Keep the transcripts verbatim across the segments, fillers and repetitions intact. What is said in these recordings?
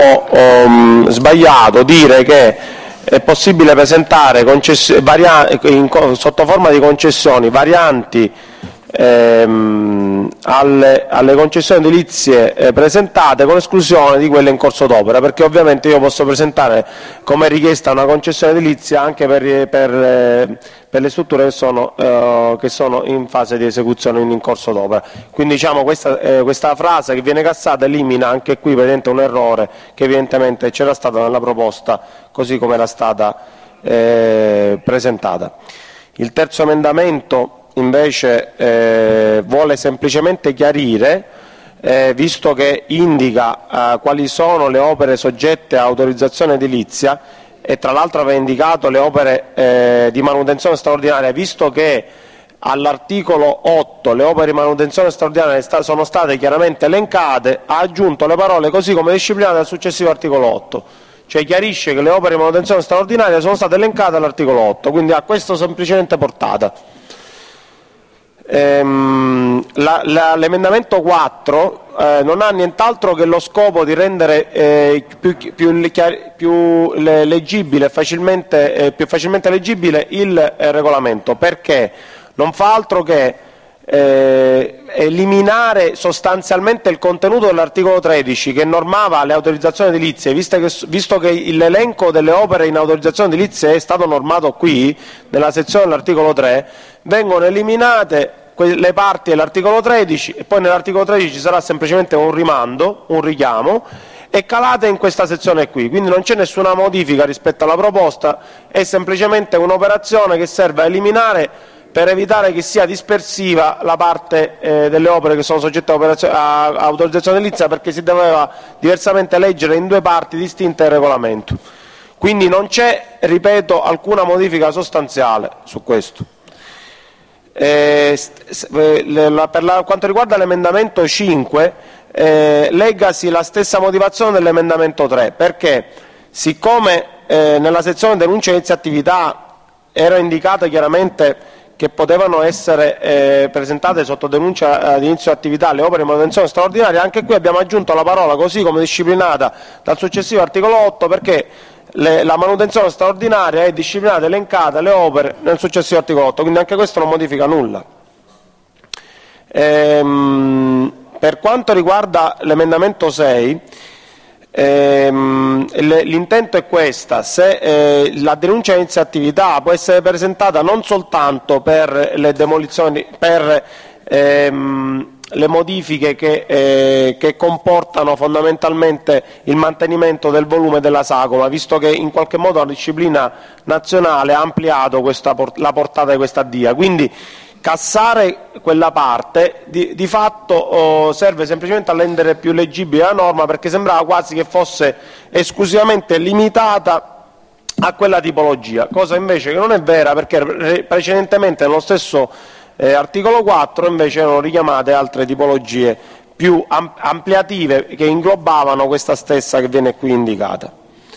um, sbagliato dire che è possibile presentare in, sotto forma di concessioni varianti ehm, alle, alle concessioni edilizie eh, presentate con esclusione di quelle in corso d'opera, perché ovviamente io posso presentare come richiesta una concessione edilizia anche per, per, eh, per le strutture che sono, eh, che sono in fase di esecuzione in, in corso d'opera. Quindi diciamo questa, eh, questa frase che viene cassata elimina anche qui praticamente un errore che evidentemente c'era stato nella proposta così come era stata eh, presentata. Il terzo emendamento invece eh, vuole semplicemente chiarire, eh, visto che indica eh, quali sono le opere soggette a autorizzazione edilizia e tra l'altro aveva indicato le opere eh, di manutenzione straordinaria, visto che all'articolo otto le opere di manutenzione straordinaria sono state chiaramente elencate, ha aggiunto le parole così come disciplinate dal successivo articolo otto. Cioè chiarisce che le opere di manutenzione straordinaria sono state elencate all'articolo otto, quindi ha questo semplicemente portata. Ehm, l'emendamento quattro eh, non ha nient'altro che lo scopo di rendere eh, più, più, più leggibile, facilmente, eh, più facilmente leggibile il eh, regolamento, perché non fa altro che Eh, eliminare sostanzialmente il contenuto dell'articolo tredici che normava le autorizzazioni edilizie, visto che, visto che l'elenco delle opere in autorizzazione edilizia è stato normato qui nella sezione dell'articolo tre, vengono eliminate le parti dell'articolo tredici e poi nell'articolo tredici ci sarà semplicemente un rimando, un richiamo, e calate in questa sezione qui, quindi non c'è nessuna modifica rispetto alla proposta, è semplicemente un'operazione che serve a eliminare per evitare che sia dispersiva la parte eh, delle opere che sono soggette a, a autorizzazione edilizia, perché si doveva diversamente leggere in due parti distinte il regolamento. Quindi non c'è, ripeto, alcuna modifica sostanziale su questo. Eh, la, per la, quanto riguarda l'emendamento cinque, eh, leggasi la stessa motivazione dell'emendamento tre, perché siccome eh, nella sezione denuncia inizio attività era indicata chiaramente che potevano essere eh, presentate sotto denuncia eh, di inizio attività le opere di manutenzione straordinaria, anche qui abbiamo aggiunto la parola così come disciplinata dal successivo articolo otto, perché le, la manutenzione straordinaria è disciplinata e elencata le opere nel successivo articolo otto, quindi anche questo non modifica nulla. Ehm, per quanto riguarda l'emendamento sei, Ehm, l'intento è questa: se eh, la denuncia di inizio attività può essere presentata non soltanto per le demolizioni, per ehm, le modifiche che, eh, che comportano fondamentalmente il mantenimento del volume della sagoma, visto che in qualche modo la disciplina nazionale ha ampliato questa, la portata di questa D I A, quindi cassare quella parte di, di fatto oh, serve semplicemente a rendere più leggibile la norma, perché sembrava quasi che fosse esclusivamente limitata a quella tipologia, cosa invece che non è vera, perché precedentemente nello stesso eh, articolo quattro invece erano richiamate altre tipologie più am ampliative che inglobavano questa stessa che viene qui indicata.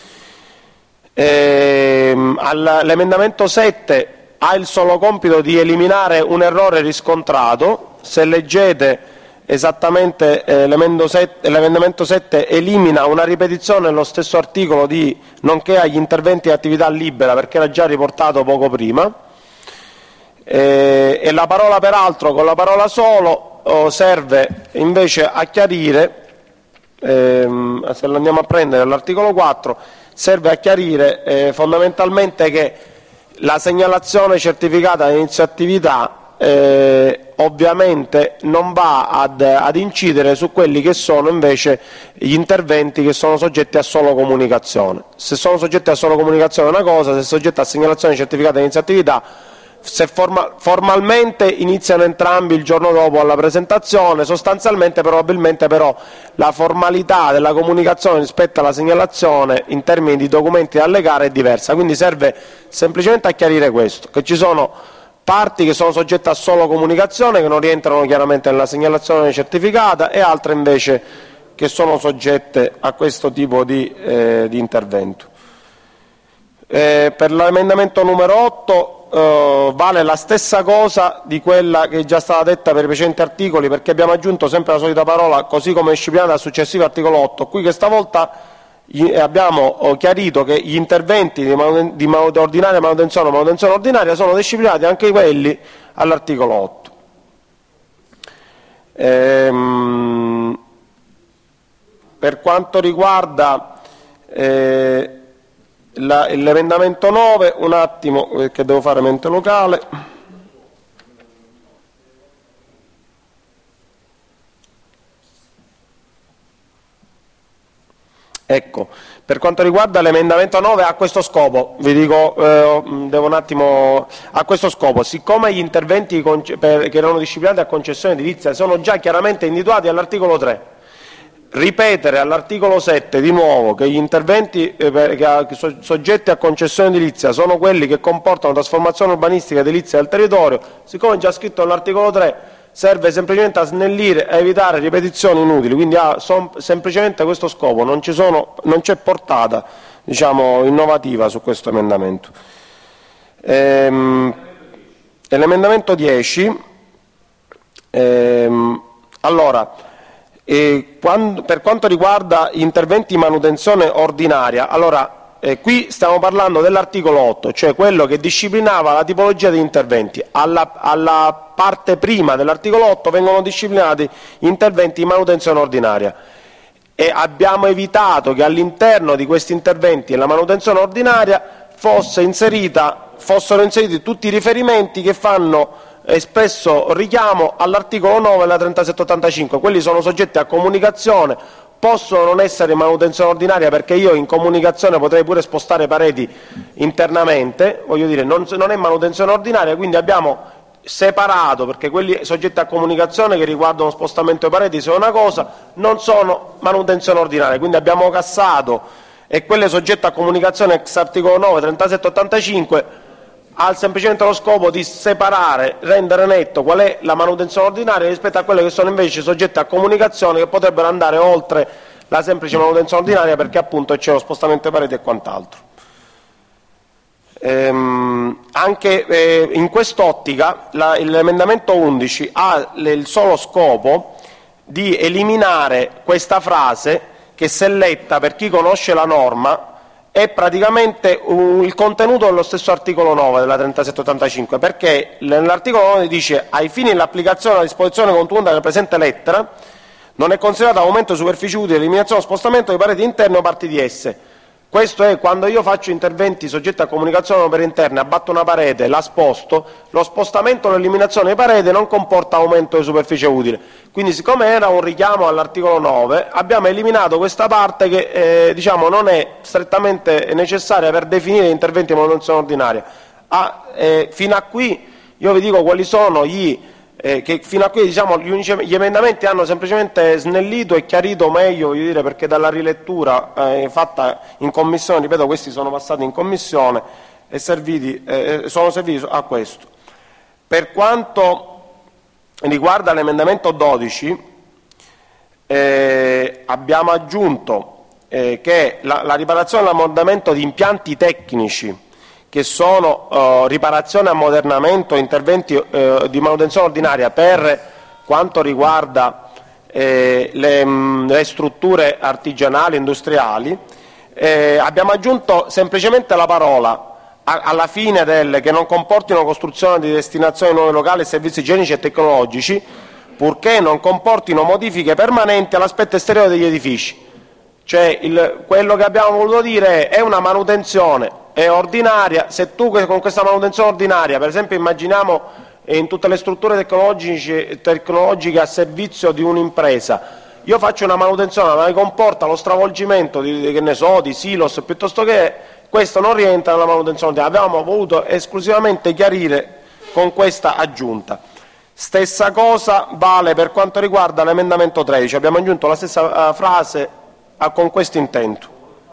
Ehm, l'emendamento sette ha il solo compito di eliminare un errore riscontrato. Se leggete esattamente eh, l'emendamento sette elimina una ripetizione nello stesso articolo di nonché agli interventi di attività libera, perché era già riportato poco prima, eh, e la parola peraltro con la parola solo oh, serve invece a chiarire, ehm, se lo andiamo a prendere all'articolo quattro, serve a chiarire eh, fondamentalmente che la segnalazione certificata di inizio attività eh, ovviamente non va ad, ad incidere su quelli che sono invece gli interventi che sono soggetti a solo comunicazione. Se sono soggetti a solo comunicazione è una cosa, se soggetti a segnalazione certificata di inizio attività, se forma, formalmente iniziano entrambi il giorno dopo alla presentazione, sostanzialmente probabilmente però la formalità della comunicazione rispetto alla segnalazione in termini di documenti da allegare è diversa, quindi serve semplicemente a chiarire questo, che ci sono parti che sono soggette a solo comunicazione, che non rientrano chiaramente nella segnalazione certificata, e altre invece che sono soggette a questo tipo di, eh, di intervento. Eh, per l'emendamento numero otto Uh, vale la stessa cosa di quella che è già stata detta per i precedenti articoli, perché abbiamo aggiunto sempre la solita parola così come disciplinata dal successivo articolo otto, qui che stavolta abbiamo chiarito che gli interventi di, manu di manu ordinaria manutenzione o manutenzione ordinaria sono disciplinati anche quelli all'articolo otto. Ehm, per quanto riguarda eh, l'emendamento nove, un attimo perché devo fare mente locale. Ecco, per quanto riguarda l'emendamento nove ha questo scopo, vi dico, eh, devo un attimo, a questo scopo, siccome gli interventi per, che erano disciplinati a concessione edilizia sono già chiaramente individuati all'articolo tre, ripetere all'articolo sette di nuovo che gli interventi eh, per, che, so, soggetti a concessione edilizia sono quelli che comportano trasformazione urbanistica edilizia del territorio, siccome è già scritto all'articolo tre, serve semplicemente a snellire e evitare ripetizioni inutili, quindi ha son, semplicemente questo scopo, non c'è portata, diciamo, innovativa su questo emendamento. Ehm, l'emendamento dieci, ehm, allora, eh, quando, per quanto riguarda gli interventi di manutenzione ordinaria, allora, Eh, qui stiamo parlando dell'articolo otto, cioè quello che disciplinava la tipologia di interventi. Alla, alla parte prima dell'articolo otto vengono disciplinati gli interventi di manutenzione ordinaria e abbiamo evitato che all'interno di questi interventi e la manutenzione ordinaria fosse inserita, fossero inseriti tutti i riferimenti che fanno espresso richiamo all'articolo nove della trentasette ottantacinque. Quelli sono soggetti a comunicazione, possono non essere manutenzione ordinaria perché io in comunicazione potrei pure spostare pareti internamente, voglio dire, non, non è manutenzione ordinaria, quindi abbiamo separato, perché quelli soggetti a comunicazione che riguardano spostamento di pareti sono una cosa, non sono manutenzione ordinaria, quindi abbiamo cassato, e quelle soggette a comunicazione ex articolo nove trentasette ottantacinque ha semplicemente lo scopo di separare, rendere netto qual è la manutenzione ordinaria rispetto a quelle che sono invece soggette a comunicazione, che potrebbero andare oltre la semplice manutenzione ordinaria perché appunto c'è lo spostamento di pareti e quant'altro. Ehm, anche eh, in quest'ottica l'emendamento undici ha il solo scopo di eliminare questa frase che, se letta per chi conosce la norma, è praticamente uh, il contenuto dello stesso articolo nove della trentasette ottantacinque, perché nell'articolo nove dice: ai fini dell'applicazione della disposizione contenuta nella presente lettera non è considerato aumento di superficie utile, eliminazione o spostamento di pareti interne o parti di esse. Questo è quando io faccio interventi soggetti a comunicazione per interne, abbatto una parete, la sposto, lo spostamento o l'eliminazione di parete non comporta aumento di superficie utile. Quindi, siccome era un richiamo all'articolo nove, abbiamo eliminato questa parte che eh, diciamo, non è strettamente necessaria per definire interventi di manutenzione ordinaria. Ah, eh, fino a qui io vi dico quali sono gli Eh, che fino a qui, diciamo, gli, unici, gli emendamenti hanno semplicemente snellito e chiarito meglio, voglio dire, perché dalla rilettura eh, fatta in commissione, ripeto, questi sono passati in commissione e serviti, eh, sono serviti a questo. Per quanto riguarda l'emendamento dodici, eh, abbiamo aggiunto eh, che la, la riparazione e l'ammodernamento di impianti tecnici che sono uh, riparazione, ammodernamento, interventi uh, di manutenzione ordinaria per quanto riguarda eh, le, mh, le strutture artigianali, industriali, eh, abbiamo aggiunto semplicemente la parola a, alla fine del che non comportino costruzione di destinazione di nuovi locali e servizi igienici e tecnologici, purché non comportino modifiche permanenti all'aspetto esteriore degli edifici. Cioè il, quello che abbiamo voluto dire è, è una manutenzione è ordinaria. Se tu con questa manutenzione ordinaria, per esempio immaginiamo in tutte le strutture tecnologiche, tecnologiche a servizio di un'impresa, io faccio una manutenzione ma mi comporta lo stravolgimento di, che ne so, di silos, piuttosto che questo non rientra nella manutenzione ordinaria. Abbiamo voluto esclusivamente chiarire con questa aggiunta. Stessa cosa vale per quanto riguarda l'emendamento tredici, abbiamo aggiunto la stessa uh, frase uh, con questo intento.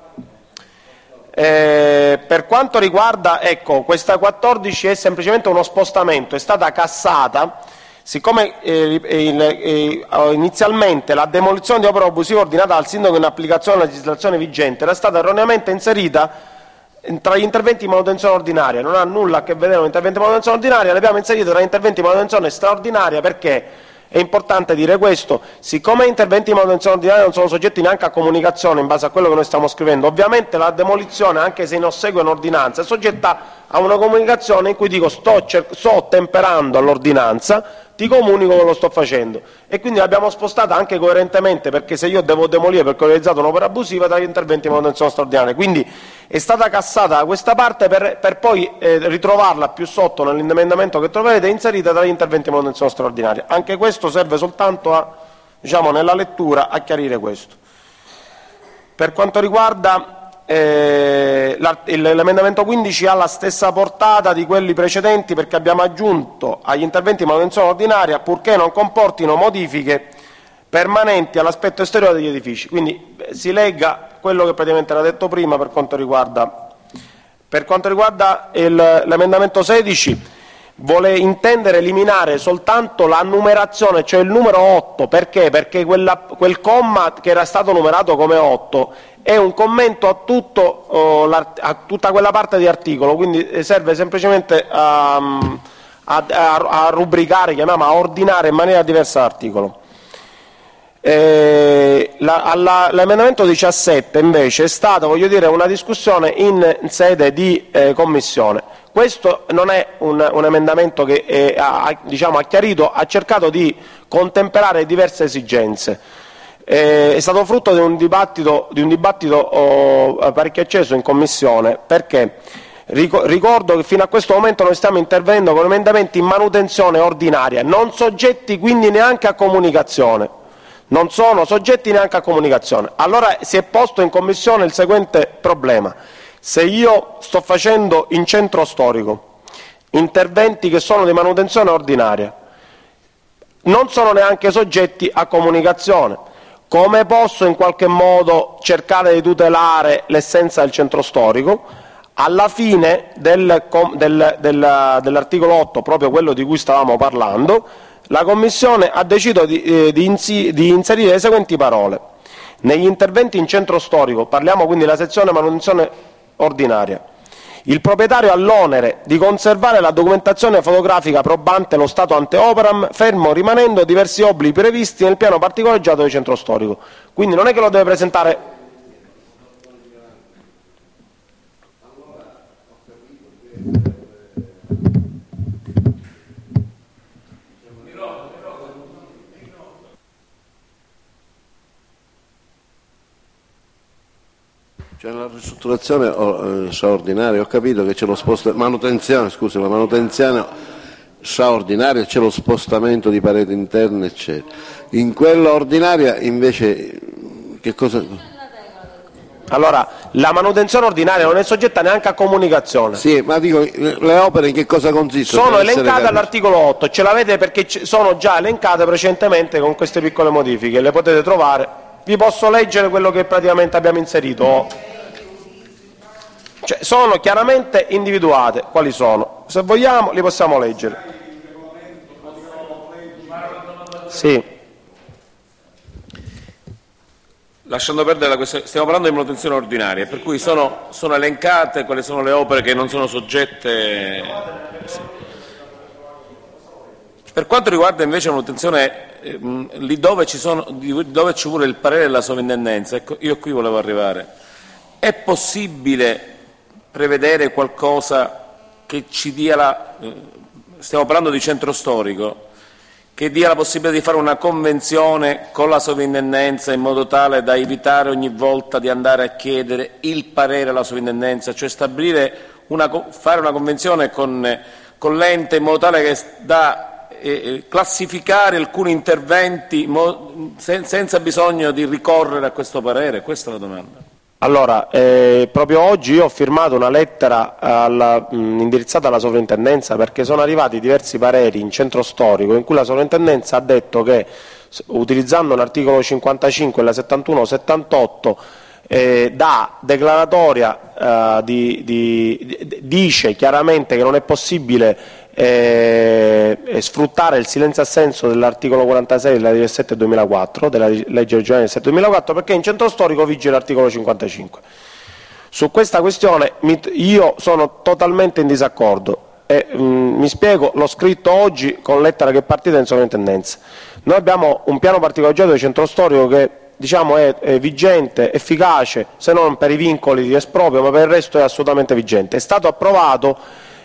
Eh, per quanto riguarda, ecco, questa quattordici è semplicemente uno spostamento, è stata cassata, siccome eh, il, eh, inizialmente la demolizione di opera abusiva ordinata dal sindaco in applicazione alla legislazione vigente era stata erroneamente inserita tra gli interventi di manutenzione ordinaria, non ha nulla a che vedere con gli interventi di manutenzione ordinaria, le abbiamo inserito tra gli interventi di manutenzione straordinaria perché È importante dire questo, siccome interventi di manutenzione ordinaria non sono soggetti neanche a comunicazione in base a quello che noi stiamo scrivendo, ovviamente la demolizione, anche se in ossequio a un'ordinanza, è soggetta a una comunicazione in cui dico sto, sto ottemperando all'ordinanza, ti comunico che lo sto facendo, e quindi l'abbiamo spostata anche coerentemente, perché se io devo demolire perché ho realizzato un'opera abusiva, dagli interventi di manutenzione straordinaria, quindi è stata cassata da questa parte per, per poi eh, ritrovarla più sotto nell'emendamento che troverete inserita dagli interventi di manutenzione straordinaria. Anche questo serve soltanto a, diciamo, nella lettura a chiarire questo. Per quanto riguarda Eh, l'emendamento quindici ha la stessa portata di quelli precedenti, perché abbiamo aggiunto agli interventi di manutenzione ordinaria purché non comportino modifiche permanenti all'aspetto esteriore degli edifici. Quindi eh, si legga quello che praticamente era detto prima per quanto riguarda, per quanto riguarda l'emendamento sedici. Vuole intendere eliminare soltanto la numerazione, cioè il numero otto, perché? Perché quella, quel comma che era stato numerato come otto è un commento a, tutto, oh, a tutta quella parte di articolo, quindi serve semplicemente a, a, a rubricare, chiamiamo, a ordinare in maniera diversa l'articolo. Eh, l'emendamento diciassette invece è stata, voglio dire, una discussione in sede di eh, commissione. Questo non è un, un emendamento che è, ha, diciamo, ha chiarito, ha cercato di contemperare diverse esigenze. Eh, è stato frutto di un dibattito, di un dibattito oh, parecchio acceso in commissione, perché ricordo che fino a questo momento noi stiamo intervenendo con emendamenti in manutenzione ordinaria, non soggetti quindi neanche a comunicazione. Non sono soggetti neanche a comunicazione. Allora si è posto in commissione il seguente problema. Se io sto facendo in centro storico interventi che sono di manutenzione ordinaria, non sono neanche soggetti a comunicazione, come posso in qualche modo cercare di tutelare l'essenza del centro storico? Alla fine del, del, del, dell'articolo otto, proprio quello di cui stavamo parlando, la Commissione ha deciso di, eh, di, insi, di inserire le seguenti parole. Negli interventi in centro storico, parliamo quindi della sezione manutenzione ordinaria, il proprietario ha l'onere di conservare la documentazione fotografica probante lo stato ante operam, fermo rimanendo diversi obblighi previsti nel piano particolareggiato del centro storico. Quindi non è che lo deve presentare. Cioè la ristrutturazione oh, eh, straordinaria, ho capito che c'è lo spostamento, manutenzione, scusa, la manutenzione straordinaria, c'è lo spostamento di pareti interne, eccetera. In quella ordinaria invece che cosa? Allora, la manutenzione ordinaria non è soggetta neanche a comunicazione. Sì, ma dico, le opere in che cosa consistono? Sono elencate all'articolo otto, ce l'avete perché sono già elencate precedentemente con queste piccole modifiche, le potete trovare. Vi posso leggere quello che praticamente abbiamo inserito. Cioè, sono chiaramente individuate quali sono. Se vogliamo li possiamo leggere. Sì. Lasciando perdere la questione, stiamo parlando di manutenzione ordinaria, per cui sono, sono elencate quali sono le opere che non sono soggette. Sì. Per quanto riguarda invece la manutenzione, eh, lì dove ci, sono, dove ci vuole il parere della sovrintendenza, ecco, io qui volevo arrivare, è possibile prevedere qualcosa che ci dia la, eh, stiamo parlando di centro storico, che dia la possibilità di fare una convenzione con la sovrintendenza in modo tale da evitare ogni volta di andare a chiedere il parere alla sovrintendenza, cioè stabilire una, fare una convenzione con, con l'ente in modo tale che da eh, classificare alcuni interventi mo, sen, senza bisogno di ricorrere a questo parere? Questa è la domanda. Allora, eh, proprio oggi io ho firmato una lettera alla, mh, indirizzata alla sovrintendenza, perché sono arrivati diversi pareri in centro storico in cui la sovrintendenza ha detto che, utilizzando l'articolo cinquantacinque e la settantuno settantotto, eh, da declaratoria eh, di, di, di, dice chiaramente che non è possibile eh, sfruttare il silenzio assenso dell'articolo quarantasei della legge sette duemilaquattro, della legge regionale sette duemilaquattro, perché in centro storico vige l'articolo cinquantacinque. Su questa questione io sono totalmente in disaccordo. e mh, mi spiego, l'ho scritto oggi con lettera che è partita in sovrintendenza. Noi abbiamo un piano particolareggiato di centro storico che diciamo è, è vigente, efficace, se non per i vincoli di esproprio, ma per il resto è assolutamente vigente. È stato approvato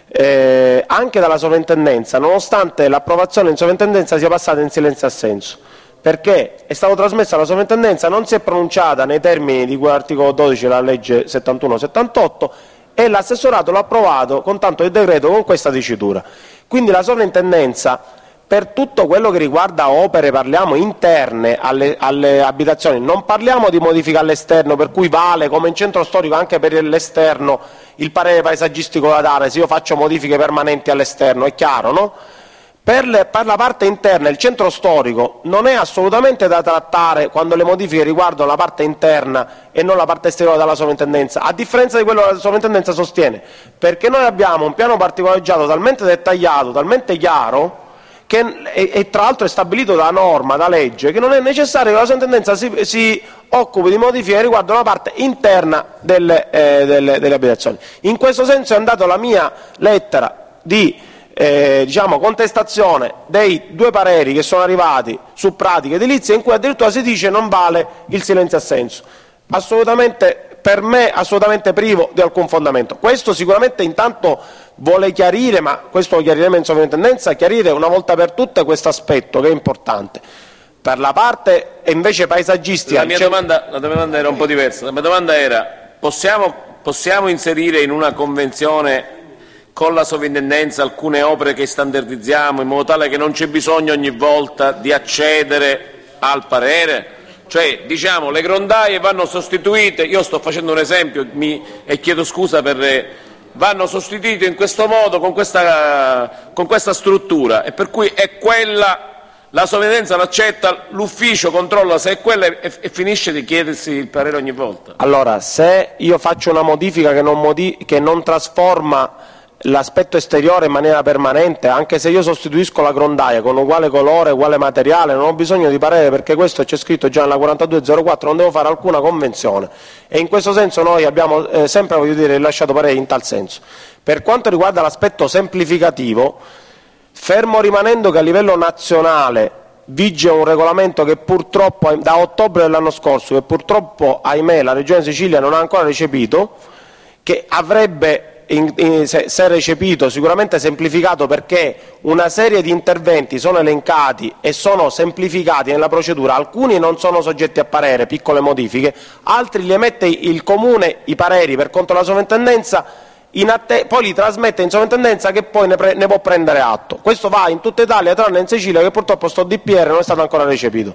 eh, anche dalla sovrintendenza, nonostante l'approvazione in sovrintendenza sia passata in silenzio assenso, perché è stato trasmesso alla sovrintendenza, non si è pronunciata nei termini di cui all'articolo dodici della legge settantuno settantotto e l'assessorato l'ha approvato con tanto di decreto con questa dicitura. Quindi la sovrintendenza, per tutto quello che riguarda opere, parliamo interne alle, alle abitazioni, non parliamo di modifica all'esterno, per cui vale come in centro storico anche per l'esterno il parere paesaggistico da dare se io faccio modifiche permanenti all'esterno, è chiaro, no? Per, le, per la parte interna il centro storico non è assolutamente da trattare quando le modifiche riguardano la parte interna e non la parte esteriore della sovrintendenza, a differenza di quello che la sovrintendenza sostiene, perché noi abbiamo un piano particolareggiato talmente dettagliato, talmente chiaro, che e, e tra l'altro è stabilito da norma, da legge, che non è necessario che la sovrintendenza si, si occupi di modifiche riguardo la parte interna delle, eh, delle, delle abitazioni. In questo senso è andata la mia lettera di eh, diciamo, contestazione dei due pareri che sono arrivati su pratiche edilizie, in cui addirittura si dice non vale il silenzio assenso. Assolutamente, per me assolutamente privo di alcun fondamento. Questo sicuramente intanto vuole chiarire, ma questo lo chiariremo in sovrintendenza, chiarire una volta per tutte questo aspetto che è importante. Per la parte invece paesaggistica... La mia domanda, la domanda era un po' diversa. La mia domanda era, possiamo, possiamo inserire in una convenzione con la sovrintendenza alcune opere che standardizziamo in modo tale che non c'è bisogno ogni volta di accedere al parere? Cioè, diciamo, le grondaie vanno sostituite, io sto facendo un esempio mi, e chiedo scusa per... vanno sostituite in questo modo, con questa, con questa struttura, e per cui è quella, la sovrintendenza l'accetta, l'ufficio controlla se è quella e, e finisce di chiedersi il parere ogni volta. Allora, se io faccio una modifica che non, modi che non trasforma l'aspetto esteriore in maniera permanente, anche se io sostituisco la grondaia con uguale colore, uguale materiale, non ho bisogno di parere, perché questo c'è scritto già nella quarantadue zero quattro, non devo fare alcuna convenzione, e in questo senso noi abbiamo eh, sempre, voglio dire, rilasciato parere in tal senso. Per quanto riguarda l'aspetto semplificativo, fermo rimanendo che a livello nazionale vige un regolamento che purtroppo da ottobre dell'anno scorso, che purtroppo ahimè la Regione Sicilia non ha ancora recepito, che avrebbe In, in, se, se recepito sicuramente semplificato, perché una serie di interventi sono elencati e sono semplificati nella procedura, alcuni non sono soggetti a parere, piccole modifiche, altri li emette il Comune i pareri per conto della sovrintendenza, in poi li trasmette in sovrintendenza che poi ne, pre ne può prendere atto. Questo va in tutta Italia tranne in Sicilia, che purtroppo sto D P R non è stato ancora recepito.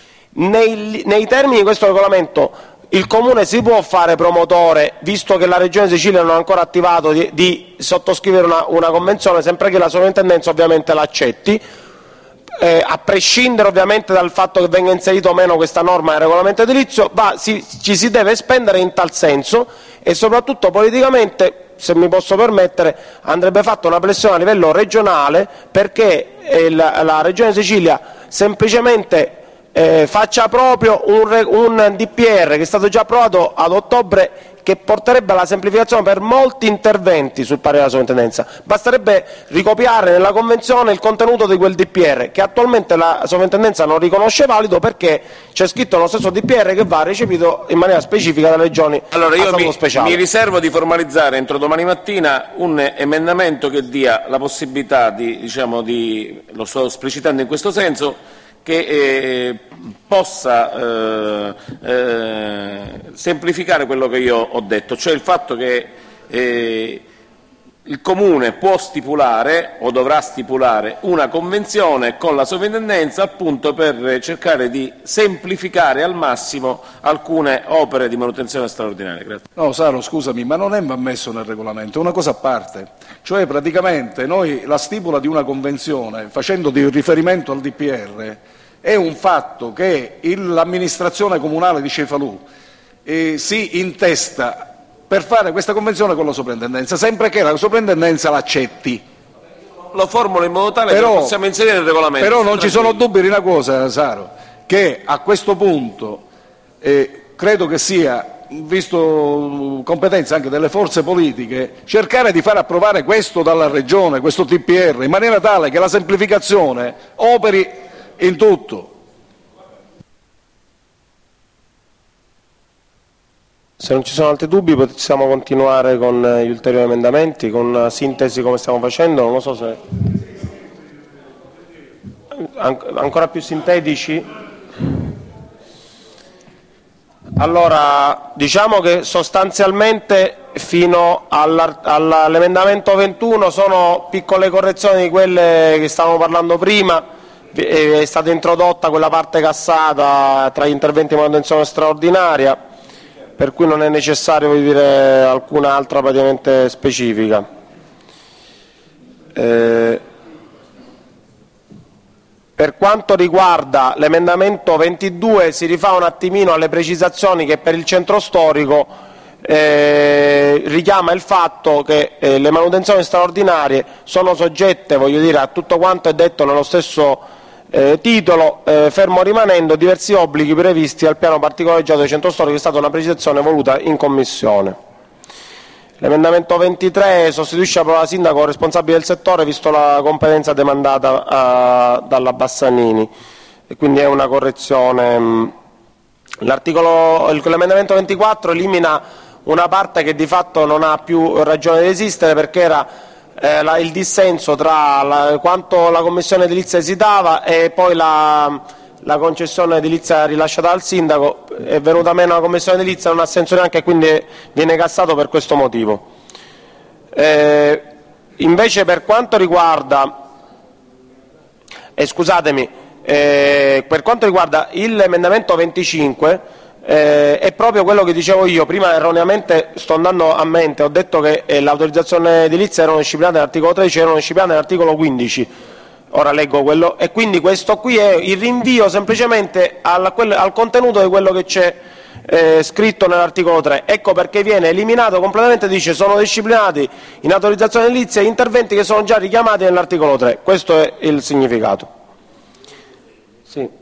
Nei, nei termini di questo regolamento il Comune si può fare promotore, visto che la Regione Sicilia non ha ancora attivato, di, di sottoscrivere una, una convenzione, sempre che la sovrintendenza ovviamente l'accetti, eh, a prescindere ovviamente dal fatto che venga inserito o meno questa norma nel regolamento edilizio, va, si, ci si deve spendere in tal senso, e soprattutto politicamente, se mi posso permettere, andrebbe fatta una pressione a livello regionale perché eh, la, la Regione Sicilia semplicemente Eh, faccia proprio un, un D P R che è stato già approvato ad ottobre, che porterebbe alla semplificazione per molti interventi sul parere della sovrintendenza. Basterebbe ricopiare nella convenzione il contenuto di quel D P R, che attualmente la sovrintendenza non riconosce valido perché c'è scritto nello stesso D P R che va recepito in maniera specifica dalle regioni. Allora io mi, speciale. mi riservo di formalizzare entro domani mattina un emendamento che dia la possibilità di, diciamo, di, lo sto esplicitando in questo senso, che eh, possa eh, eh, semplificare quello che io ho detto, cioè il fatto che eh, il Comune può stipulare o dovrà stipulare una convenzione con la sovrintendenza appunto per cercare di semplificare al massimo alcune opere di manutenzione straordinaria. Grazie. No, Saro, scusami, ma non è ammesso nel regolamento, è una cosa a parte. Cioè praticamente noi la stipula di una convenzione facendo di riferimento al D P R è un fatto che l'amministrazione comunale di Cefalù eh, si intesta per fare questa convenzione con la soprintendenza, sempre che la soprintendenza l'accetti. Lo formulo in modo tale però, che lo possiamo inserire nel regolamento. Però non ci sono dubbi di una cosa, Saro, che a questo punto eh, credo che sia visto competenza anche delle forze politiche, cercare di far approvare questo dalla Regione, questo T P R, in maniera tale che la semplificazione operi in tutto. Se non ci sono altri dubbi possiamo continuare con gli ulteriori emendamenti, con una sintesi come stiamo facendo, non lo so se... An- ancora più sintetici? Allora, diciamo che sostanzialmente fino all'emendamento ventuno sono piccole correzioni di quelle che stavamo parlando prima, è stata introdotta quella parte cassata tra gli interventi di manutenzione straordinaria, per cui non è necessario voglio dire, alcuna altra praticamente specifica. Eh, per quanto riguarda l'emendamento ventidue si rifà un attimino alle precisazioni che per il centro storico eh, richiama il fatto che eh, le manutenzioni straordinarie sono soggette voglio dire, a tutto quanto è detto nello stesso Eh, titolo, eh, fermo rimanendo diversi obblighi previsti al piano particolareggiato del centro storico, è stata una precisazione voluta in Commissione. L'emendamento ventitré sostituisce la parola sindaco o responsabile del settore, visto la competenza demandata a, dalla Bassanini, e quindi è una correzione. L'emendamento ventiquattro elimina una parte che di fatto non ha più ragione di esistere, perché era Eh, la, il dissenso tra la, quanto la commissione edilizia esitava e poi la, la concessione edilizia rilasciata dal sindaco. È venuta meno la commissione edilizia, non ha senso neanche, e quindi viene cassato per questo motivo. Eh, invece per quanto riguarda eh, scusatemi eh, per quanto riguarda l'emendamento venticinque, Eh, è proprio quello che dicevo io, prima erroneamente sto andando a mente, ho detto che eh, l'autorizzazione edilizia erano disciplinate nell'articolo tredici, erano disciplinate nell'articolo quindici, ora leggo quello, e quindi questo qui è il rinvio semplicemente al, quel, al contenuto di quello che c'è eh, scritto nell'articolo tre, ecco perché viene eliminato completamente, dice sono disciplinati in autorizzazione edilizia interventi che sono già richiamati nell'articolo tre, questo è il significato. Sì.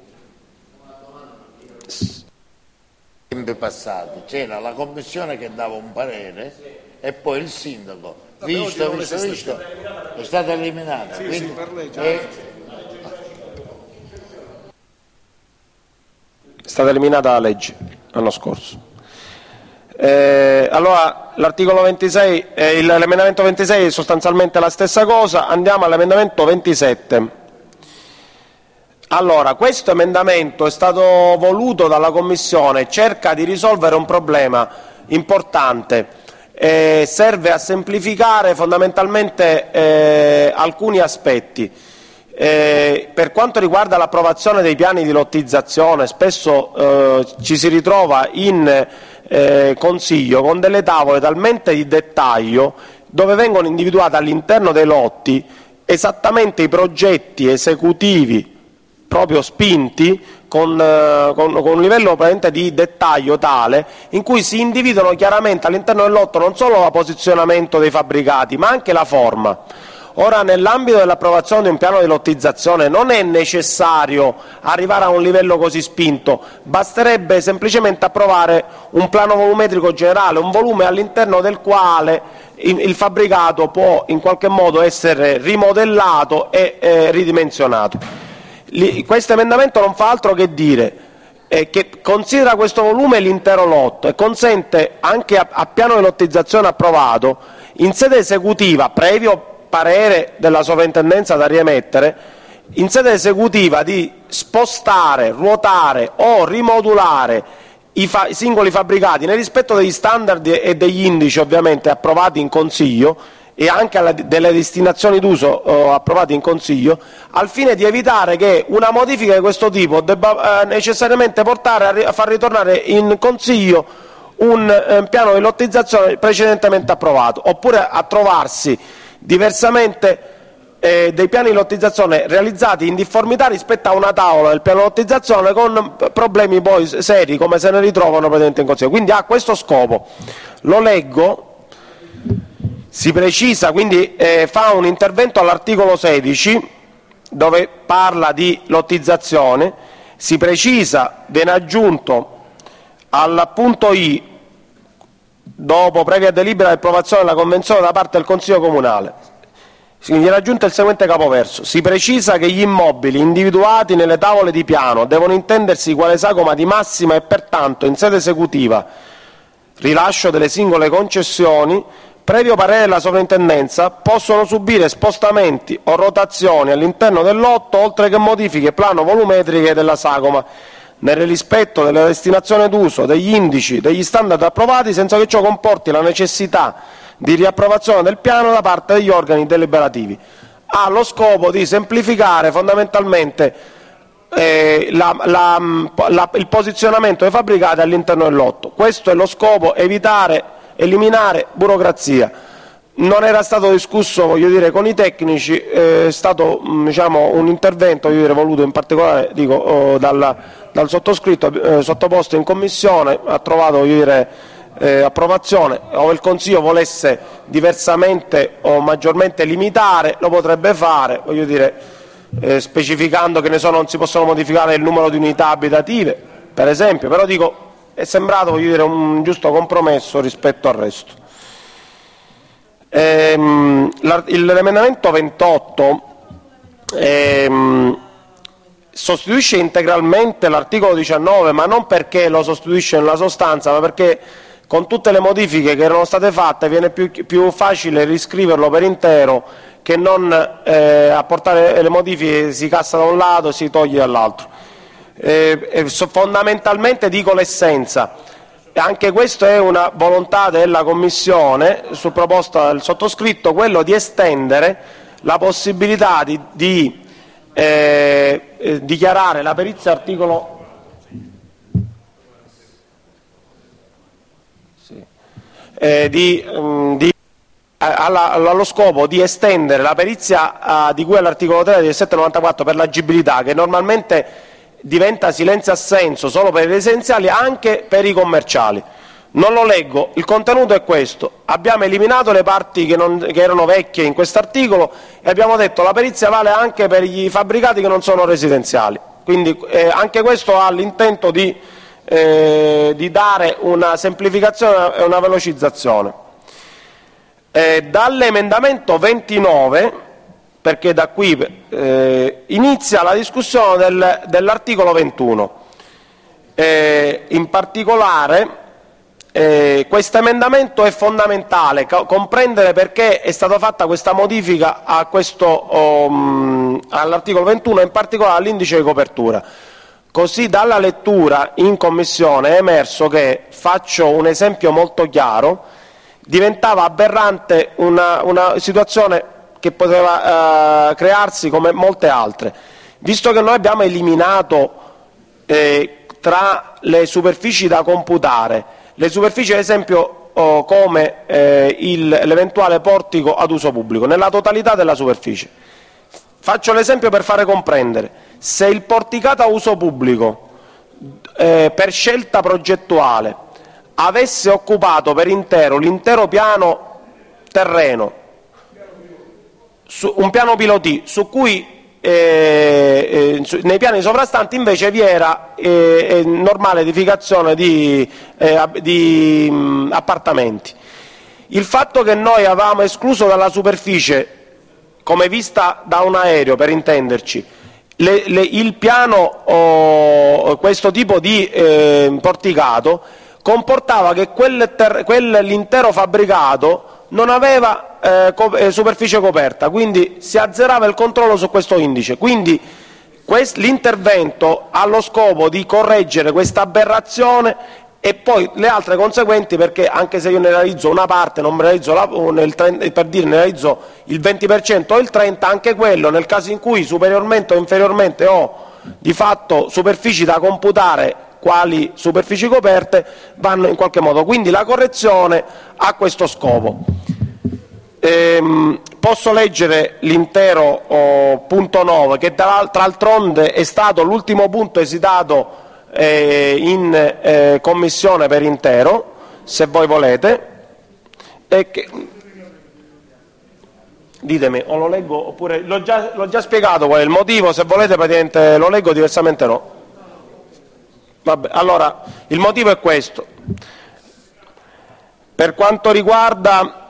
Tempi passati c'era la commissione che dava un parere e poi il sindaco, visto, visto, visto, è stata eliminata. Sì, quindi, sì, per legge. È... è stata eliminata la legge l'anno scorso. Eh, allora l'articolo ventisei, eh, l'emendamento ventisei è sostanzialmente la stessa cosa, andiamo all'emendamento ventisette. Allora, questo emendamento è stato voluto dalla Commissione, cerca di risolvere un problema importante, eh, serve a semplificare fondamentalmente eh, alcuni aspetti. Eh, per quanto riguarda l'approvazione dei piani di lottizzazione, spesso eh, ci si ritrova in eh, Consiglio con delle tavole talmente di dettaglio dove vengono individuati all'interno dei lotti esattamente i progetti esecutivi proprio spinti con, eh, con, con un livello di dettaglio tale in cui si individuano chiaramente all'interno del lotto non solo il posizionamento dei fabbricati ma anche la forma. Ora, nell'ambito dell'approvazione di un piano di lottizzazione non è necessario arrivare a un livello così spinto, basterebbe semplicemente approvare un piano volumetrico generale, un volume all'interno del quale il fabbricato può in qualche modo essere rimodellato e eh, ridimensionato. Questo emendamento non fa altro che dire eh, che considera questo volume l'intero lotto e consente anche a, a piano di lottizzazione approvato in sede esecutiva, previo parere della sovrintendenza da riemettere, in sede esecutiva di spostare, ruotare o rimodulare i, fa i singoli fabbricati nel rispetto degli standard e degli indici ovviamente approvati in Consiglio e anche alla, delle destinazioni d'uso eh, approvate in Consiglio, al fine di evitare che una modifica di questo tipo debba eh, necessariamente portare a, ri a far ritornare in Consiglio un eh, piano di lottizzazione precedentemente approvato, oppure a trovarsi diversamente eh, dei piani di lottizzazione realizzati in difformità rispetto a una tavola del piano di lottizzazione con problemi poi seri come se ne ritrovano praticamente in Consiglio. Quindi ha questo scopo. Lo leggo. Si precisa, quindi eh, fa un intervento all'articolo sedici dove parla di lottizzazione, si precisa, viene aggiunto al punto I dopo previa delibera e approvazione della convenzione da parte del Consiglio Comunale, viene aggiunto il seguente capoverso. Si precisa che gli immobili individuati nelle tavole di piano devono intendersi quale sagoma di massima e pertanto in sede esecutiva rilascio delle singole concessioni, previo parere della sovrintendenza, possono subire spostamenti o rotazioni all'interno del lotto, oltre che modifiche plano-volumetriche della sagoma, nel rispetto della destinazione d'uso, degli indici, degli standard approvati, senza che ciò comporti la necessità di riapprovazione del piano da parte degli organi deliberativi. Ha lo scopo di semplificare fondamentalmente eh, la, la, la, il posizionamento dei fabbricati all'interno del lotto. Questo è lo scopo, evitare eliminare burocrazia. Non era stato discusso, voglio dire, con i tecnici, è stato diciamo, un intervento voglio dire, voluto in particolare dico, oh, dal, dal sottoscritto, eh, sottoposto in commissione, ha trovato voglio dire, eh, approvazione. Ove il Consiglio volesse diversamente o maggiormente limitare, lo potrebbe fare, voglio dire, eh, specificando che ne so, non si possono modificare il numero di unità abitative, per esempio, però dico è sembrato voglio dire, un giusto compromesso rispetto al resto. Ehm, l'emendamento ventotto ehm, sostituisce integralmente l'articolo diciannove, ma non perché lo sostituisce nella sostanza, ma perché con tutte le modifiche che erano state fatte viene più, più facile riscriverlo per intero che non eh, apportare le modifiche, si cassa da un lato e si toglie dall'altro. Eh, fondamentalmente dico l'essenza, anche questa è una volontà della Commissione su proposta del sottoscritto, quello di estendere la possibilità di, di eh, eh, dichiarare la perizia articolo sì, eh, di, mh, di alla, allo scopo di estendere la perizia uh, di cui all'articolo tre del settecentonovantaquattro per l'agibilità, che normalmente diventa silenzio assenso solo per i residenziali, anche per i commerciali. Non lo leggo, il contenuto è questo: abbiamo eliminato le parti che, non, che erano vecchie in quest'articolo e abbiamo detto che la perizia vale anche per i fabbricati che non sono residenziali, quindi eh, anche questo ha l'intento di, eh, di dare una semplificazione e una velocizzazione. Eh, dall'emendamento ventinove, perché da qui eh, inizia la discussione del, dell'articolo ventuno. Eh, in particolare eh, questo emendamento è fondamentale comprendere perché è stata fatta questa modifica a questo, um, all'articolo ventuno, in particolare all'indice di copertura. Così dalla lettura in Commissione è emerso che, faccio un esempio molto chiaro, diventava aberrante una, una situazione che poteva eh, crearsi come molte altre, visto che noi abbiamo eliminato eh, tra le superfici da computare le superfici ad esempio oh, come eh, l'eventuale portico ad uso pubblico, nella totalità della superficie. Faccio l'esempio per fare comprendere: se il porticato a uso pubblico eh, per scelta progettuale avesse occupato per intero l'intero piano terreno, Su, un piano pilotì su cui eh, eh, su, nei piani sovrastanti invece vi era eh, eh, normale edificazione di, eh, di mh, appartamenti. Il fatto che noi avevamo escluso dalla superficie, come vista da un aereo per intenderci, le, le, il piano o questo tipo di eh, porticato, comportava che quel ter, quel, l'intero fabbricato non aveva eh, co eh, superficie coperta, quindi si azzerava il controllo su questo indice. Quindi l'intervento ha lo scopo di correggere questa aberrazione e poi le altre conseguenti, perché anche se io ne realizzo una parte, non ne realizzo la, nel, per dire ne realizzo il venti per cento o il trenta per cento, anche quello nel caso in cui superiormente o inferiormente ho di fatto superfici da computare quali superfici coperte, vanno in qualche modo. Quindi la correzione ha questo scopo. Ehm, posso leggere l'intero oh, punto nove, che tra l'altronde è stato l'ultimo punto esitato eh, in eh, commissione per intero, se voi volete. E che... Ditemi, o lo leggo oppure l'ho già, l'ho già spiegato qual è il motivo, se volete praticamente lo leggo, diversamente no. Vabbè, allora il motivo è questo: per quanto riguarda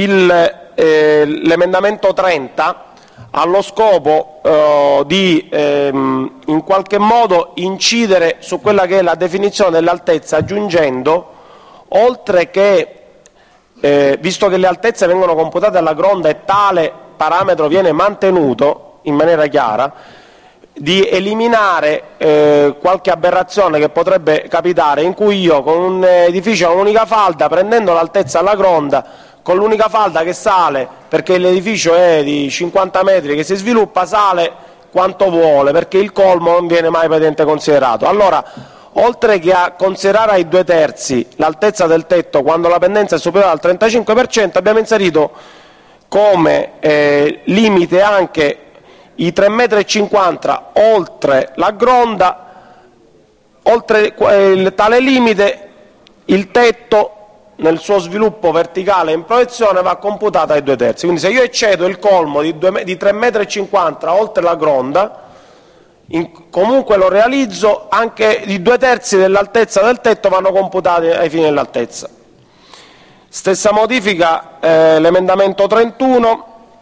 eh, l'emendamento trenta, ha lo scopo eh, di ehm, in qualche modo incidere su quella che è la definizione dell'altezza, aggiungendo, oltre che, eh, visto che le altezze vengono computate alla gronda e tale parametro viene mantenuto in maniera chiara, di eliminare eh, qualche aberrazione che potrebbe capitare, in cui io con un edificio a un'unica falda, prendendo l'altezza alla gronda, con l'unica falda che sale, perché l'edificio è di cinquanta metri che si sviluppa, sale quanto vuole, perché il colmo non viene mai praticamente considerato. Allora, oltre che a considerare ai due terzi l'altezza del tetto quando la pendenza è superiore al trentacinque per cento, abbiamo inserito come eh, limite anche i tre virgola cinquanta metri oltre la gronda. Oltre eh, tale limite, il tetto nel suo sviluppo verticale in proiezione va computato ai due terzi. Quindi se io eccedo il colmo di, di tre virgola cinquanta metri oltre la gronda, in, comunque lo realizzo, anche i due terzi dell'altezza del tetto vanno computati ai fini dell'altezza. Stessa modifica eh, l'emendamento trentuno,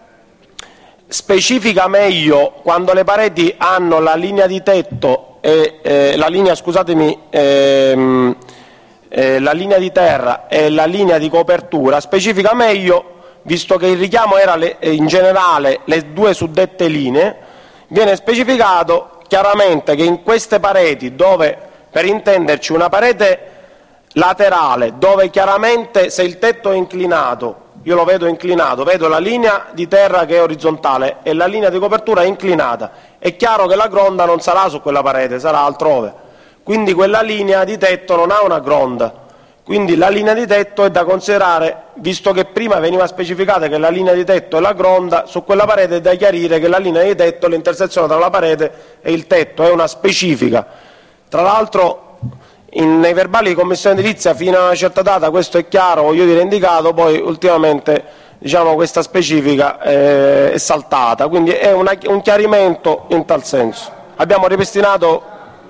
specifica meglio quando le pareti hanno la linea di tetto e eh, la linea, scusatemi, ehm, eh, la linea di terra e la linea di copertura, specifica meglio, visto che il richiamo era le, in generale le due suddette linee, viene specificato chiaramente che in queste pareti, dove, per intenderci, una parete laterale, dove chiaramente se il tetto è inclinato, io lo vedo inclinato, vedo la linea di terra che è orizzontale e la linea di copertura è inclinata, è chiaro che la gronda non sarà su quella parete, sarà altrove. Quindi quella linea di tetto non ha una gronda, quindi la linea di tetto è da considerare, visto che prima veniva specificata che la linea di tetto è la gronda, su quella parete è da chiarire che la linea di tetto è l'intersezione tra la parete e il tetto, è una specifica. Tra l'altro in, nei verbali di commissione edilizia fino a una certa data questo è chiaro, voglio dire indicato, poi ultimamente diciamo, questa specifica eh, è saltata, quindi è una, un chiarimento in tal senso. Abbiamo ripristinato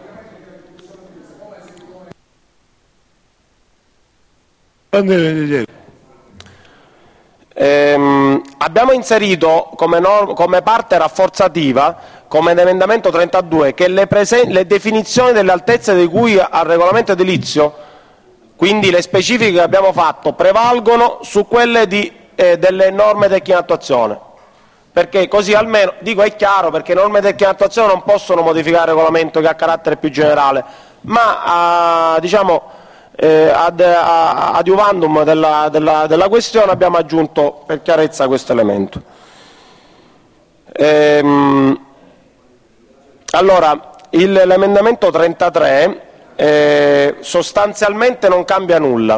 Ehm, abbiamo inserito come, norm- come parte rafforzativa, come emendamento trentadue, che le, presen- le definizioni delle altezze di cui al regolamento edilizio, quindi le specifiche che abbiamo fatto, prevalgono su quelle di, eh, delle norme tecniche in attuazione, perché così almeno, dico è chiaro, perché le norme tecniche in attuazione non possono modificare il regolamento che ha carattere più generale, ma ah, diciamo Eh, ad, a, adiuvandum della, della, della questione abbiamo aggiunto per chiarezza questo elemento. Ehm, allora, il, l'emendamento trentatré eh, sostanzialmente non cambia nulla.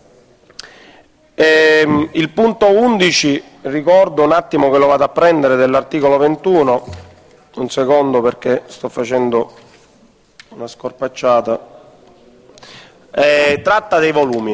Ehm, il punto undici, ricordo un attimo che lo vado a prendere dell'articolo ventuno, un secondo perché sto facendo una scorpacciata. Eh, tratta dei volumi.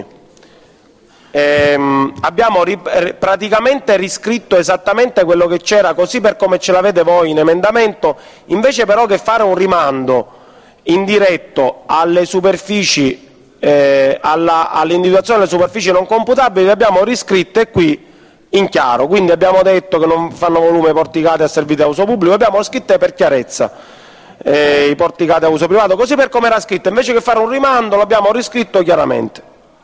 Eh, abbiamo ri- praticamente riscritto esattamente quello che c'era, così per come ce l'avete voi in emendamento, invece però che fare un rimando indiretto alle superfici, eh, alla, all'individuazione delle superfici non computabili, le abbiamo riscritte qui in chiaro, quindi abbiamo detto che non fanno volume porticati a servizi a uso pubblico, abbiamo scritte per chiarezza. Eh, i porticati a uso privato, così per come era scritto, invece che fare un rimando l'abbiamo riscritto chiaramente.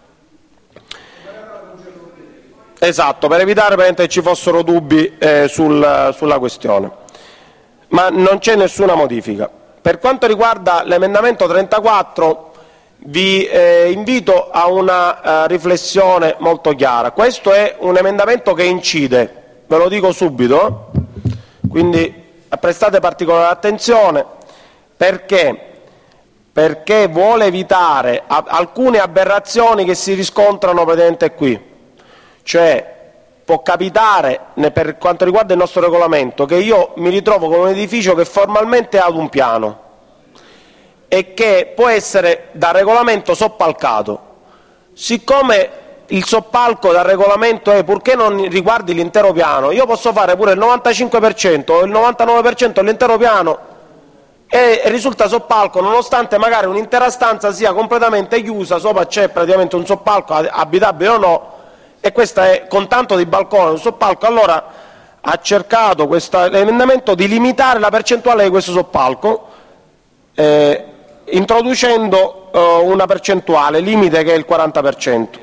Esatto, per evitare che ci fossero dubbi eh, sul, sulla questione. Ma non c'è nessuna modifica. Per quanto riguarda l'emendamento trentaquattro, vi eh, invito a una eh, riflessione molto chiara. Questo è un emendamento che incide, ve lo dico subito, quindi prestate particolare attenzione. Perché? Perché vuole evitare a- alcune aberrazioni che si riscontrano praticamente qui. Cioè, può capitare, per quanto riguarda il nostro regolamento, che io mi ritrovo con un edificio che formalmente ha ad un piano e che può essere da regolamento soppalcato. Siccome il soppalco dal regolamento è purché non riguardi l'intero piano, io posso fare pure il novantacinque per cento o il novantanove per cento dell'intero piano e risulta soppalco nonostante magari un'intera stanza sia completamente chiusa, sopra c'è praticamente un soppalco abitabile o no, e questo è con tanto di balcone, un soppalco. Allora ha cercato l'emendamento di limitare la percentuale di questo soppalco, eh, introducendo eh, una percentuale limite che è il quaranta per cento.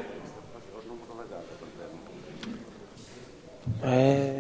Eh...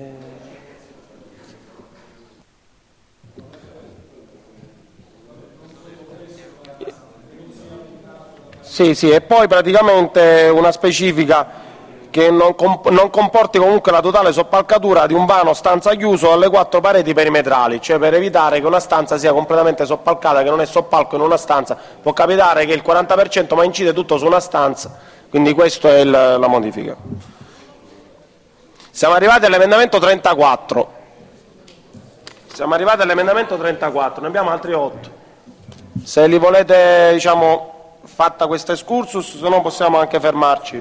Sì, sì, e poi praticamente una specifica che non, comp non comporti comunque la totale soppalcatura di un vano stanza chiuso alle quattro pareti perimetrali, cioè per evitare che una stanza sia completamente soppalcata, che non è soppalco in una stanza, può capitare che il quaranta per cento ma incide tutto su una stanza, quindi questa è il, la modifica. Siamo arrivati all'emendamento trentaquattro, siamo arrivati all'emendamento trentaquattro, ne abbiamo altri otto, se li volete, diciamo, fatta questa excursus, se no possiamo anche fermarci.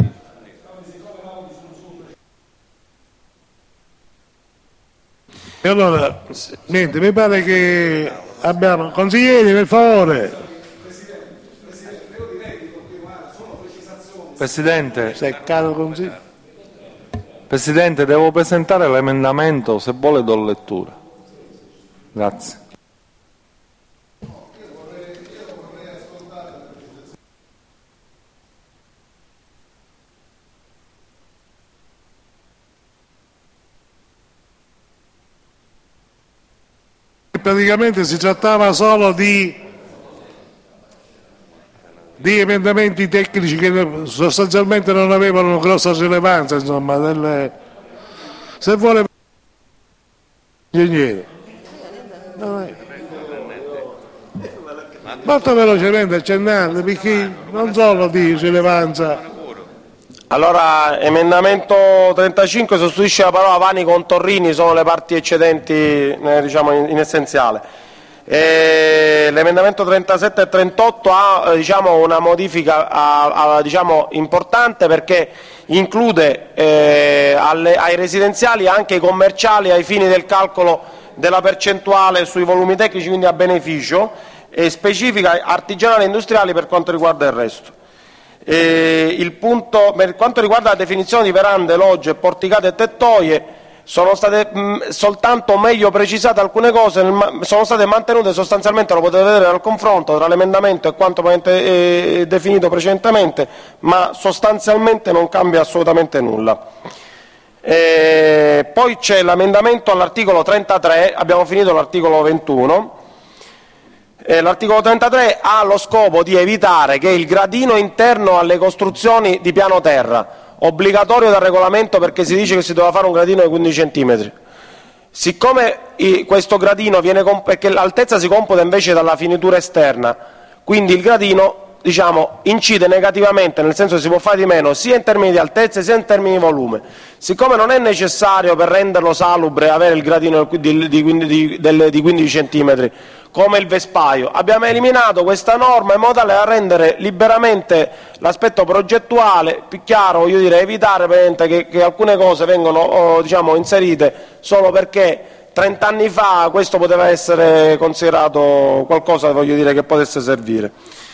E allora, niente, mi pare che abbiamo consiglieri, per favore. Presidente, Se caro consigliere. Presidente, devo presentare l'emendamento, se vuole do lettura. Grazie. Praticamente si trattava solo di, di emendamenti tecnici che sostanzialmente non avevano grossa rilevanza, insomma, delle, se vuole ingegnere. Molto velocemente accennarle, perché non sono di rilevanza. Allora, emendamento trentacinque sostituisce la parola vani con torrini, sono le parti eccedenti, eh, diciamo, in, in essenziale. L'emendamento trentasette e trentotto ha eh, diciamo, una modifica a, a, diciamo, importante, perché include eh, alle, ai residenziali anche i commerciali ai fini del calcolo della percentuale sui volumi tecnici, quindi a beneficio, e specifica artigianali e industriali per quanto riguarda il resto. Eh, il punto, per quanto riguarda la definizione di verande, logge, porticate e tettoie, sono state mh, soltanto meglio precisate alcune cose, nel, sono state mantenute sostanzialmente, lo potete vedere dal confronto tra l'emendamento e quanto eh, definito precedentemente, ma sostanzialmente non cambia assolutamente nulla. Eh, poi c'è l'emendamento all'articolo trentatré, abbiamo finito l'articolo ventuno. Eh, l'articolo trentatré ha lo scopo di evitare che il gradino interno alle costruzioni di piano terra, obbligatorio dal regolamento perché si dice che si doveva fare un gradino di quindici centimetri, siccome i, questo gradino viene perché l'altezza si computa invece dalla finitura esterna, quindi il gradino, diciamo, incide negativamente, nel senso che si può fare di meno sia in termini di altezza sia in termini di volume. Siccome non è necessario per renderlo salubre avere il gradino di, di, di, di, di quindici centimetri come il vespaio, abbiamo eliminato questa norma in modo tale da rendere liberamente l'aspetto progettuale più chiaro, voglio dire, evitare che, che alcune cose vengono oh, diciamo, inserite solo perché trent'anni fa questo poteva essere considerato qualcosa, voglio dire, che potesse servire.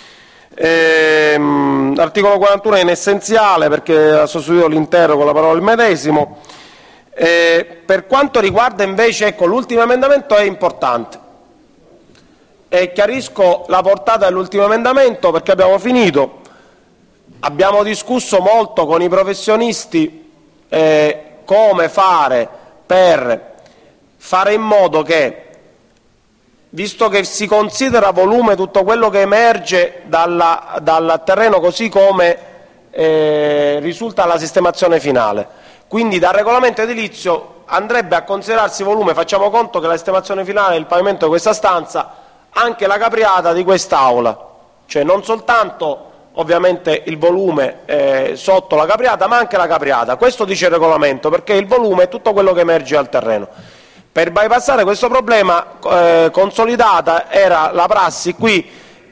Ehm, l'articolo quarantuno è inessenziale perché ha sostituito l'intero con la parola il medesimo. Eh, per quanto riguarda invece, ecco, l'ultimo emendamento è importante e chiarisco la portata dell'ultimo emendamento perché abbiamo finito, abbiamo discusso molto con i professionisti eh, come fare per fare in modo che, visto che si considera volume tutto quello che emerge dalla, dal terreno così come eh, risulta la sistemazione finale, quindi dal regolamento edilizio andrebbe a considerarsi volume, facciamo conto che la sistemazione finale è il pavimento di questa stanza, anche la capriata di quest'aula, cioè non soltanto ovviamente il volume eh, sotto la capriata ma anche la capriata, questo dice il regolamento perché il volume è tutto quello che emerge dal terreno. Per bypassare questo problema eh, consolidata era la prassi qui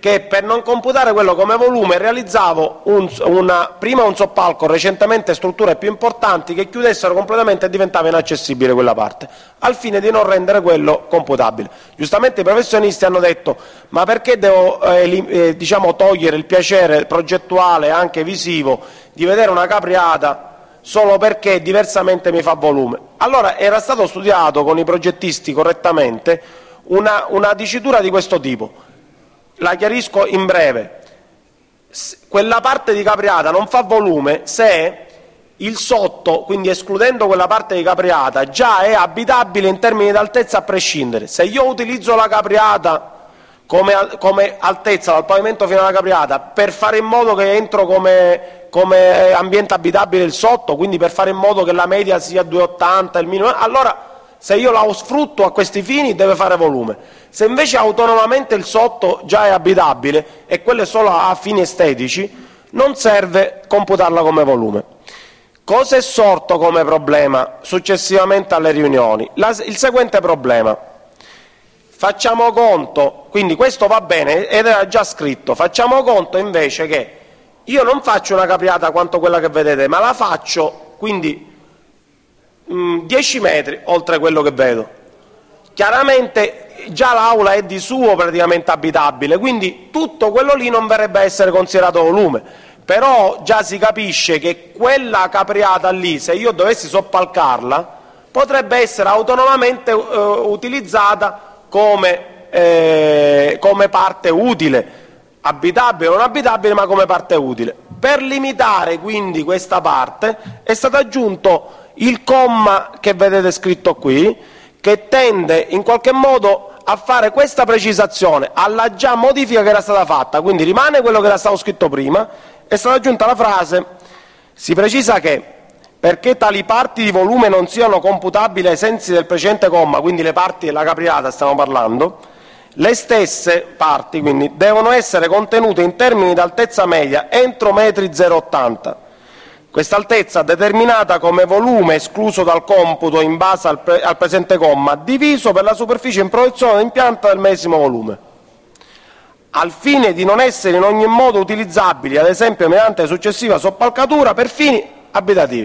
che per non computare quello come volume realizzavo un, una, prima un soppalco, recentemente strutture più importanti che chiudessero completamente e diventava inaccessibile quella parte, al fine di non rendere quello computabile. Giustamente i professionisti hanno detto: ma perché devo eh, eh, diciamo, togliere il piacere progettuale e anche visivo di vedere una capriata solo perché diversamente mi fa volume? Allora era stato studiato con i progettisti correttamente una, una dicitura di questo tipo. La chiarisco in breve: quella parte di capriata non fa volume se il sotto, quindi escludendo quella parte di capriata, già è abitabile in termini di altezza a prescindere. Se io utilizzo la capriata come, come altezza dal pavimento fino alla capriata per fare in modo che entro come, come ambiente abitabile il sotto, quindi per fare in modo che la media sia due virgola ottanta, il minimo, allora se io la sfrutto a questi fini deve fare volume. Se invece autonomamente il sotto già è abitabile e quello è solo a fini estetici, non serve computarla come volume. Cosa è sorto come problema successivamente alle riunioni? La, il seguente problema. Facciamo conto, quindi questo va bene ed era già scritto, facciamo conto invece che io non faccio una capriata quanto quella che vedete, ma la faccio quindi mh, dieci metri oltre quello che vedo. Chiaramente già l'aula è di suo praticamente abitabile, quindi tutto quello lì non verrebbe a essere considerato volume, però già si capisce che quella capriata lì, se io dovessi soppalcarla, potrebbe essere autonomamente eh, utilizzata come, eh, come parte utile, abitabile o non abitabile, ma come parte utile. Per limitare quindi questa parte è stato aggiunto il comma che vedete scritto qui, che tende in qualche modo a fare questa precisazione alla già modifica che era stata fatta, quindi rimane quello che era stato scritto prima, è stata aggiunta la frase, si precisa che perché tali parti di volume non siano computabili ai sensi del precedente comma, quindi le parti della capriata stiamo parlando, le stesse parti quindi devono essere contenute in termini di altezza media entro metri zero virgola ottanta. Questa altezza determinata come volume escluso dal computo in base al, pre al presente comma, diviso per la superficie in proiezione dell'impianto del medesimo volume, al fine di non essere in ogni modo utilizzabili, ad esempio mediante successiva soppalcatura, per fini abitativi.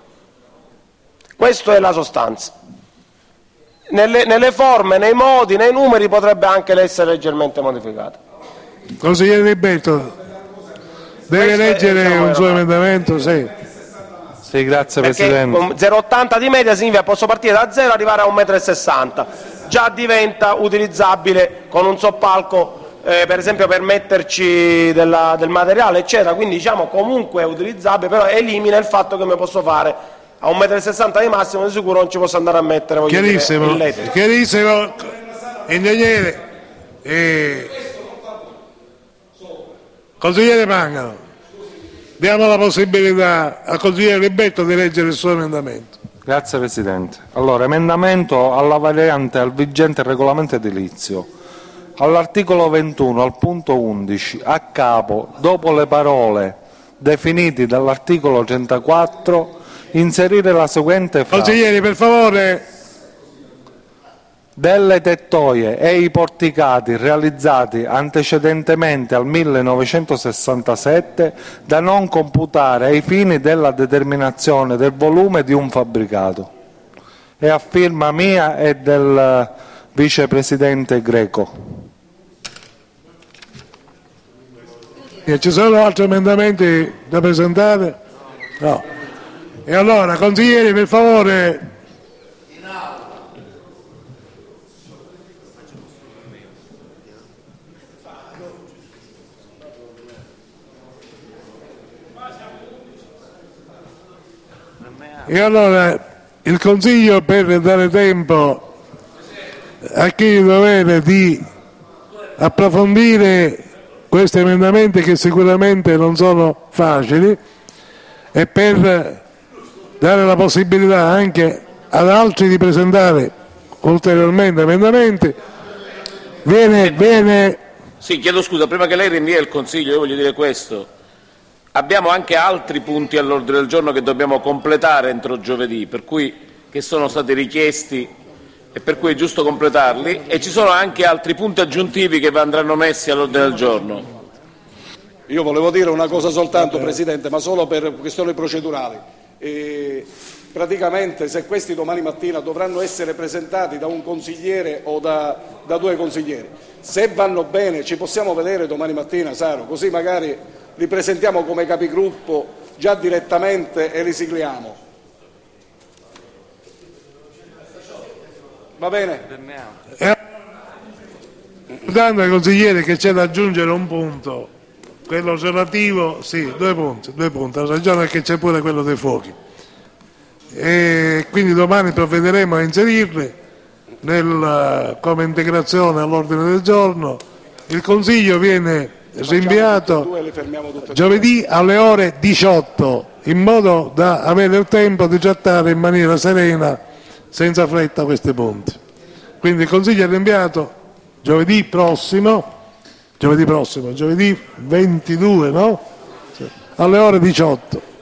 Questa è la sostanza. Nelle, nelle forme, nei modi, nei numeri potrebbe anche essere leggermente modificata. Consigliere Riberto, deve leggere un suo emendamento? Sì. Sì, grazie Perché Presidente. con zero virgola ottanta di media significa posso partire da zero e arrivare a un metro e sessanta. Già diventa utilizzabile con un soppalco, eh, per esempio per metterci della, del materiale, eccetera. Quindi diciamo comunque è utilizzabile, però elimina il fatto che mi posso fare a un metro e sessanta di massimo, di sicuro non ci posso andare a mettere, voglio Chiarissimo, dire, il letto. chiarissimo. Ingegnere, eh, consigliere Mangano, diamo la possibilità al consigliere Riberto di leggere il suo emendamento. Grazie Presidente. Allora, emendamento alla variante al vigente regolamento edilizio. All'articolo ventuno, al punto undici, a capo, dopo le parole definiti dall'articolo trentaquattro, inserire la seguente frase. Consiglieri, per favore. Delle tettoie e i porticati realizzati antecedentemente al millenovecentosessantasette da non computare ai fini della determinazione del volume di un fabbricato. È a firma mia e del vicepresidente Greco. E ci sono altri emendamenti da presentare? No. E allora, consiglieri, per favore. E allora il Consiglio, per dare tempo a chi il dovere di approfondire questi emendamenti che sicuramente non sono facili e per dare la possibilità anche ad altri di presentare ulteriormente emendamenti, viene, viene... Sì, chiedo scusa, prima che lei rinvia il Consiglio io voglio dire questo. Abbiamo anche altri punti all'ordine del giorno che dobbiamo completare entro giovedì, per cui che sono stati richiesti e per cui è giusto completarli, e ci sono anche altri punti aggiuntivi che andranno messi all'ordine del giorno. Io volevo dire una cosa soltanto, Presidente, ma solo per questioni procedurali. Eh, praticamente se questi domani mattina dovranno essere presentati da un consigliere o da, da due consiglieri, se vanno bene ci possiamo vedere domani mattina, Saro, così magari li presentiamo come capigruppo già direttamente e li sigliamo. Va bene? Ricordando ai consiglieri che c'è da aggiungere un punto, quello relativo, sì, due punti, due punti, la ragione è che c'è pure quello dei fuochi. E quindi domani provvederemo a inserirli nel, come integrazione all'ordine del giorno. Il Consiglio viene rinviato giovedì alle ore diciotto in modo da avere il tempo di trattare in maniera serena, senza fretta, questi punti. Quindi il Consiglio è rinviato giovedì prossimo, giovedì prossimo, giovedì ventidue, no? Alle ore diciotto.